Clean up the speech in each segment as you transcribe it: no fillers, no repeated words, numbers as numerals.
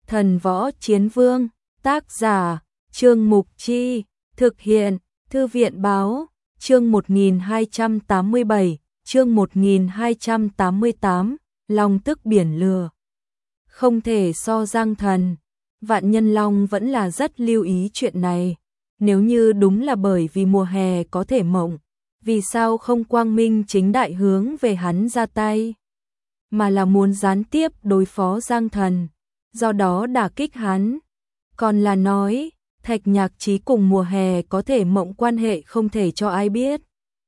Thần Võ Chiến Vương, tác giả, Trương Mục Chi, thực hiện, Thư viện Báo, chương 1287, chương 1288, Long tức biển lửa. Không thể so Giang Thần, Vạn Nhân Long vẫn là rất lưu ý chuyện này. Nếu như đúng là bởi vì mùa hè có thể mộng, vì sao không quang minh chính đại hướng về hắn ra tay, mà là muốn gián tiếp đối phó Giang Thần, do đó đả kích hắn. Còn là nói, Thạch Nhạc Chí cùng mùa hè có thể mộng quan hệ không thể cho ai biết.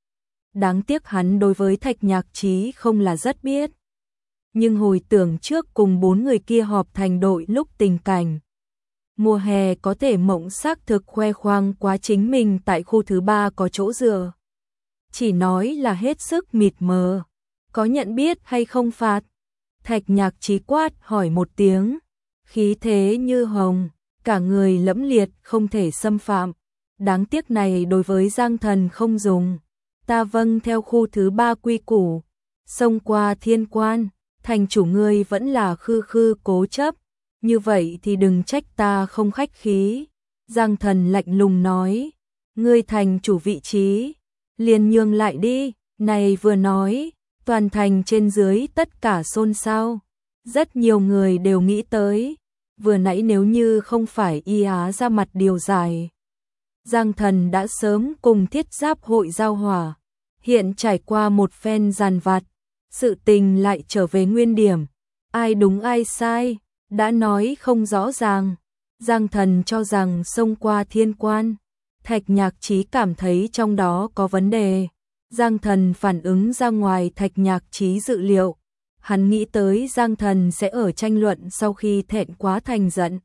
Đáng tiếc hắn đối với Thạch Nhạc Chí không là rất biết. Nhưng hồi tưởng trước cùng 4 người kia họp thành đội lúc tình cảnh, mùa hè có thể mộng xác thực khoe khoang quá chính mình tại khu thứ 3 có chỗ dựa. Chỉ nói là hết sức mịt mờ, có nhận biết hay không phạt? Thạch Nhạc Chí quát hỏi một tiếng, khí thế như hồng, cả người lẫm liệt không thể xâm phạm. Đáng tiếc này đối với Giang Thần không dùng. Ta vâng theo khu thứ 3 quy củ, xông qua thiên quan, thành chủ ngươi vẫn là khư khư cố chấp, như vậy thì đừng trách ta không khách khí. Giang Thần lạnh lùng nói, ngươi thành chủ vị trí, liền nhường lại đi. Này vừa nói, toàn thành trên dưới tất cả xôn xao. Rất nhiều người đều nghĩ tới, vừa nãy nếu như không phải Y Á ra mặt điều giải, Giang Thần đã sớm cùng Thiết Giáp hội giao hỏa. Hiện trải qua một phen giàn vặt, sự tình lại trở về nguyên điểm. Ai đúng ai sai, đã nói không rõ ràng. Giang Thần cho rằng xông qua thiên quan, Thạch Nhạc Chí cảm thấy trong đó có vấn đề. Giang Thần phản ứng ra ngoài Thạch Nhạc Chí dự liệu. Hắn nghĩ tới Giang Thần sẽ ở tranh luận sau khi thẹn quá thành giận,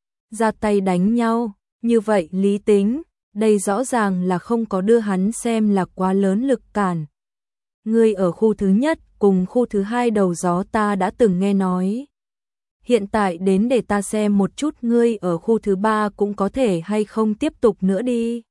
ra tay đánh nhau, như vậy lý tính, đây rõ ràng là không có đưa hắn xem là quá lớn lực cản. Ngươi ở khu thứ nhất cùng khu thứ 2 đầu gió ta đã từng nghe nói. Hiện tại đến để ta xem một chút ngươi ở khu thứ 3 cũng có thể hay không tiếp tục nữa đi.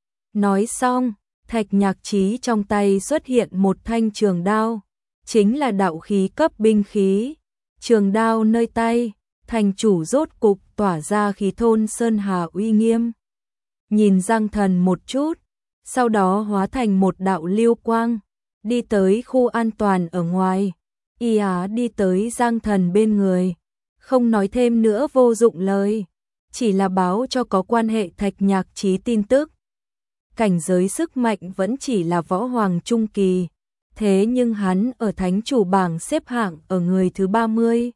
Nói xong, Thạch Nhạc Chí trong tay xuất hiện một thanh trường đao, chính là đạo khí cấp binh khí. Trường đao nơi tay, thành chủ rốt cục tỏa ra khí thôn sơn hà uy nghiêm. Nhìn Giang Thần một chút, sau đó hóa thành một đạo lưu quang, đi tới khu an toàn ở ngoài. Y Á đi tới Giang Thần bên người, không nói thêm nữa vô dụng lời, chỉ là báo cho có quan hệ Thạch Nhạc Chí tin tức. Cảnh giới sức mạnh vẫn chỉ là võ hoàng trung kỳ, thế nhưng hắn ở thánh chủ bảng xếp hạng ở người thứ 30.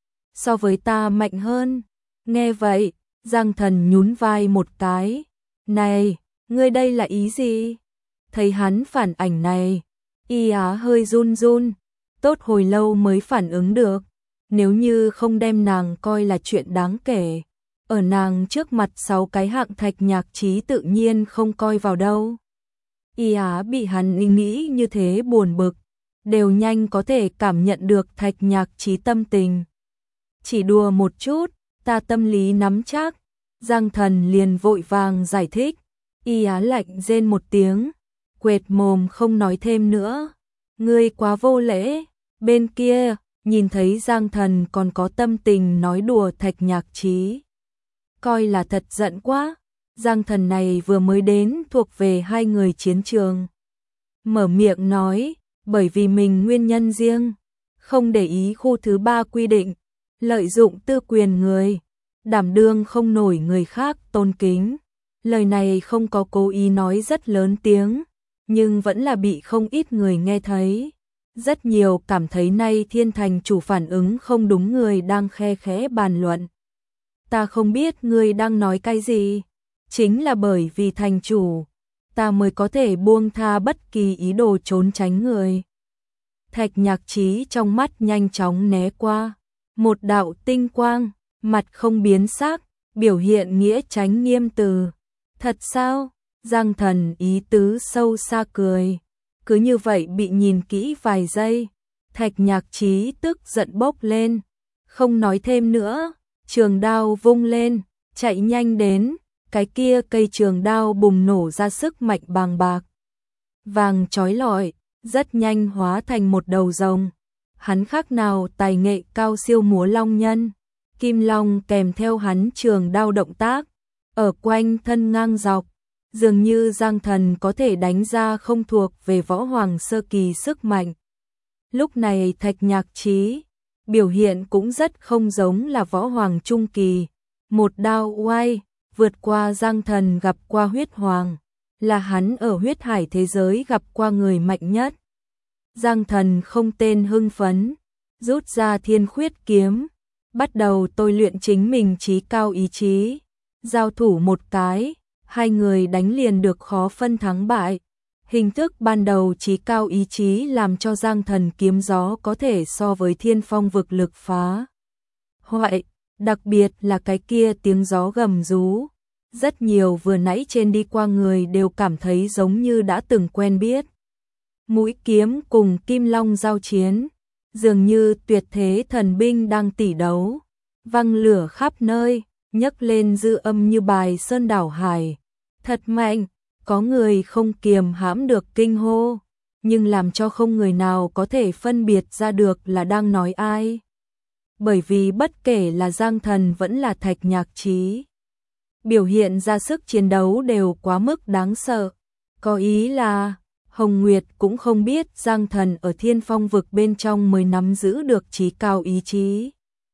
So với ta mạnh hơn. Nghe vậy, Giang Thần nhún vai một cái. Này, ngươi đây là ý gì? Thấy hắn phản ảnh này, Y Á hơi run run, tốt hồi lâu mới phản ứng được. Nếu như không đem nàng coi là chuyện đáng kể, ở nàng trước mặt 6 cái hạng Thạch Nhạc Chí tự nhiên không coi vào đâu. Y Á bị hắn nghĩ như thế buồn bực, đều nhanh có thể cảm nhận được Thạch Nhạc Chí tâm tình. Chỉ đùa một chút, ta tâm lý nắm chắc. Giang Thần liền vội vàng giải thích. Y Á lạnh rên một tiếng, quệt mồm không nói thêm nữa. Ngươi quá vô lễ. Bên kia, nhìn thấy Giang Thần còn có tâm tình nói đùa Thạch Nhạc Chí, coi là thật giận quá. Giang Thần này vừa mới đến thuộc về hai người chiến trường, mở miệng nói, bởi vì mình nguyên nhân riêng, không để ý khu thứ 3 quy định, lợi dụng tư quyền người, đảm đương không nổi người khác tôn kính. Lời này không có cố ý nói rất lớn tiếng, nhưng vẫn là bị không ít người nghe thấy. Rất nhiều cảm thấy nay Thiên Thành chủ phản ứng không đúng, người đang khe khẽ bàn luận. Ta không biết ngươi đang nói cái gì, chính là bởi vì thành chủ, ta mới có thể buông tha bất kỳ ý đồ trốn tránh người. Thạch Nhạc Chí trong mắt nhanh chóng né qua một đạo tinh quang, mặt không biến sắc, biểu hiện nghĩa tránh nghiêm từ. Thật sao? Giang Thần ý tứ sâu xa cười. Cứ như vậy bị nhìn kỹ vài giây, Thạch Nhạc Chí tức giận bốc lên, không nói thêm nữa, trường đao vung lên, chạy nhanh đến, cái kia cây trường đao bùng nổ ra sức mạnh bàng bạc, vàng chói lọi, rất nhanh hóa thành một đầu rồng. Hắn khác nào tài nghệ cao siêu múa long nhân, Kim Long kèm theo hắn trường đao động tác, ở quanh thân ngang dọc, dường như Giang Thần có thể đánh ra không thuộc về võ hoàng sơ kỳ sức mạnh. Lúc này Thạch Nhạc Chí biểu hiện cũng rất không giống là võ hoàng trung kỳ, một đao oai vượt qua Giang Thần gặp qua huyết hoàng, là hắn ở huyết hải thế giới gặp qua người mạnh nhất. Giang Thần không tên hưng phấn, rút ra Thiên Khuyết kiếm, bắt đầu tôi luyện chính mình chí cao ý chí, giao thủ một cái, hai người đánh liền được khó phân thắng bại. Hình thức ban đầu chí cao ý chí làm cho Giang Thần kiếm gió có thể so với Thiên Phong vực lực phá hoại, đặc biệt là cái kia tiếng gió gầm rú. Rất nhiều vừa nãy trên đi qua người đều cảm thấy giống như đã từng quen biết. Mũi kiếm cùng Kim Long giao chiến, dường như tuyệt thế thần binh đang tỉ đấu, văng lửa khắp nơi, nhấc lên dư âm như bài sơn đảo hải. Thật mạnh, có người không kiềm hãm được kinh hô, nhưng làm cho không người nào có thể phân biệt ra được là đang nói ai. Bởi vì bất kể là Giang Thần vẫn là Thạch Nhạc Chí, biểu hiện ra sức chiến đấu đều quá mức đáng sợ. Có ý là Hồng Nguyệt cũng không biết Giang Thần ở Thiên Phong vực bên trong mới nắm giữ được chí cao ý chí.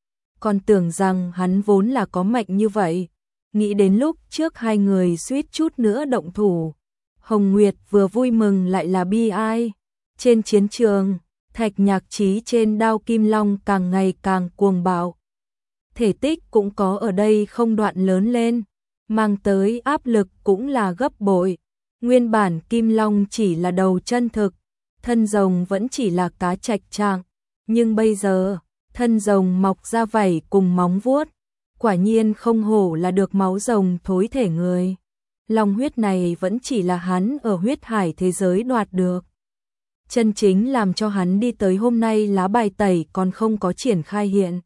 Còn tưởng rằng hắn vốn là có mạnh như vậy. Nghĩ đến lúc trước hai người suýt chút nữa động thủ, Hồng Nguyệt vừa vui mừng lại là bi ai. Trên chiến trường, Thạch Nhạc Chí trên đao Kim Long càng ngày càng cuồng bạo. Thể tích cũng có ở đây không đoạn lớn lên, mang tới áp lực cũng là gấp bội. Nguyên bản Kim Long chỉ là đầu chân thực, thân rồng vẫn chỉ là cá trạch trạng, nhưng bây giờ, thân rồng mọc ra vảy cùng móng vuốt, quả nhiên không hổ là được máu rồng thối thể người. Long huyết này vẫn chỉ là hắn ở huyết hải thế giới đoạt được. Chân chính làm cho hắn đi tới hôm nay lá bài tẩy còn không có triển khai hiện.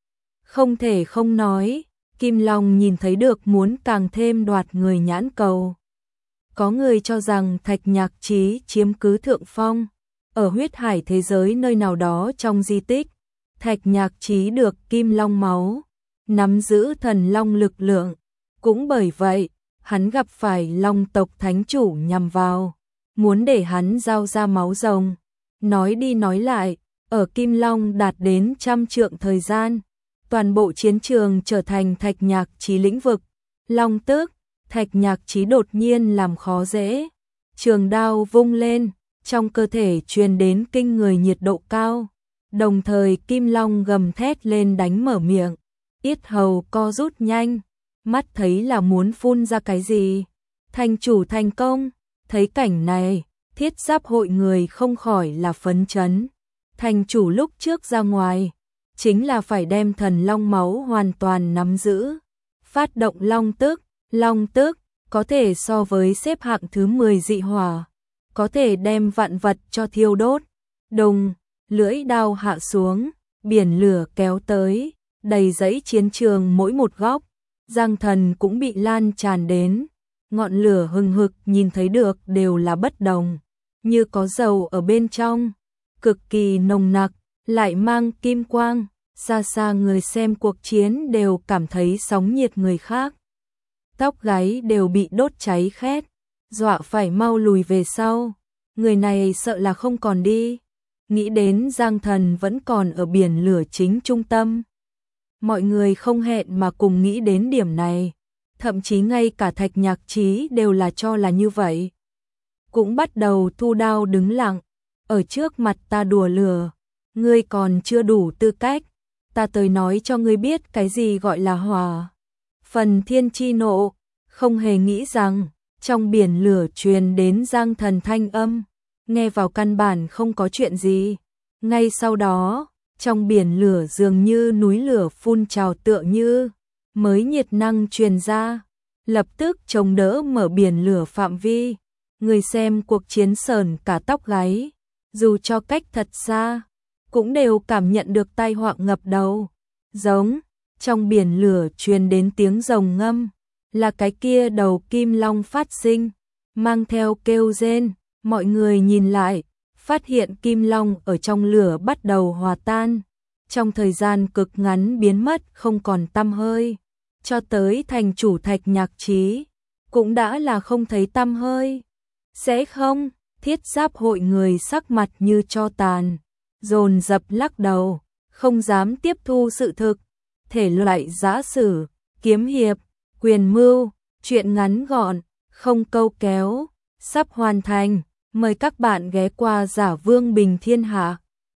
Không thể không nói, Kim Long nhìn thấy được muốn càng thêm đoạt người nhãn cầu. Có người cho rằng Thạch Nhạc Chí chiếm cứ thượng phong, ở huyết hải thế giới nơi nào đó trong di tích, Thạch Nhạc Chí được Kim Long máu, nắm giữ thần long lực lượng. Cũng bởi vậy, hắn gặp phải Long tộc thánh chủ nhằm vào, muốn để hắn giao ra máu rồng. Nói đi nói lại, ở Kim Long đạt đến 100 trượng thời gian, toàn bộ chiến trường trở thành Thạch Nhạc Chí lĩnh vực. Long tước, Thạch Nhạc Chí đột nhiên làm khó dễ, trường đao vung lên, trong cơ thể truyền đến kinh người nhiệt độ cao, đồng thời Kim Long gầm thét lên đánh mở miệng, yết hầu co rút nhanh, mắt thấy là muốn phun ra cái gì. Thành chủ thành công, thấy cảnh này, Thiết Giáp hội người không khỏi là phấn chấn. Thành chủ lúc trước ra ngoài, chính là phải đem thần long máu hoàn toàn nắm giữ, phát động long tước, có thể so với xếp hạng thứ 10 dị hỏa, có thể đem vạn vật cho thiêu đốt. Đùng, lưỡi đao hạ xuống, biển lửa kéo tới, đầy dãy chiến trường mỗi một góc, Giang Thần cũng bị lan tràn đến, ngọn lửa hừng hực nhìn thấy được đều là bất đồng, như có dầu ở bên trong, cực kỳ nồng nặc, lại mang kim quang, xa xa người xem cuộc chiến đều cảm thấy sóng nhiệt người khác. Tóc gáy đều bị đốt cháy khét, dọa phải mau lùi về sau, người này sợ là không còn đi. Nghĩ đến Giang Thần vẫn còn ở biển lửa chính trung tâm. Mọi người không hẹn mà cùng nghĩ đến điểm này, thậm chí ngay cả Thạch Nhạc Chí đều là cho là như vậy. Cũng bắt đầu thu đao đứng lặng, ở trước mặt ta đùa lửa, ngươi còn chưa đủ tư cách, ta tới nói cho ngươi biết cái gì gọi là hỏa. Phần thiên chi nộ, không hề nghĩ rằng, trong biển lửa truyền đến Giang Thần thanh âm, nghe vào căn bản không có chuyện gì. Ngay sau đó, trong biển lửa dường như núi lửa phun trào tựa như, mới nhiệt năng truyền ra, lập tức chống đỡ mở biển lửa phạm vi. Người xem cuộc chiến sờn cả tóc gáy, dù cho cách thật xa, cũng đều cảm nhận được tai họa ngập đầu. Giống, trong biển lửa truyền đến tiếng rồng ngâm, là cái kia đầu Kim Long phát sinh, mang theo kêu rên. Mọi người nhìn lại, phát hiện Kim Long ở trong lửa bắt đầu hòa tan, trong thời gian cực ngắn biến mất không còn tăm hơi, cho tới thành chủ Thạch Nhạc Chí cũng đã là không thấy tăm hơi. Sẽ không? Thiết Giáp hội người sắc mặt như tro tàn, dồn dập lắc đầu, không dám tiếp thu sự thực. Thể loại giã sử, kiếm hiệp, quyền mưu, truyện ngắn gọn, không câu kéo, sắp hoàn thành. Mời các bạn ghé qua Giả Vương Bình Thiên Hạ.